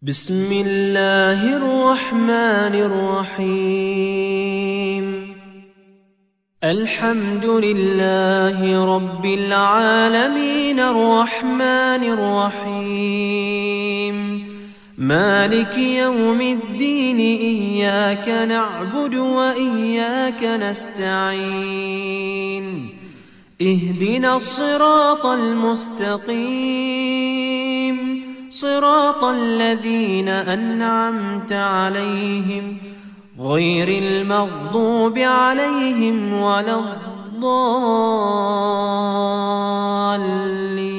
بسم الله الرحمن الرحيم. الحمد لله رب العالمين الرحمن الرحيم مالك يوم الدين إياك نعبد وإياك نستعين اهدنا الصراط المستقيم صراط الذين أنعمت عليهم غير المغضوب عليهم ولا الضالين.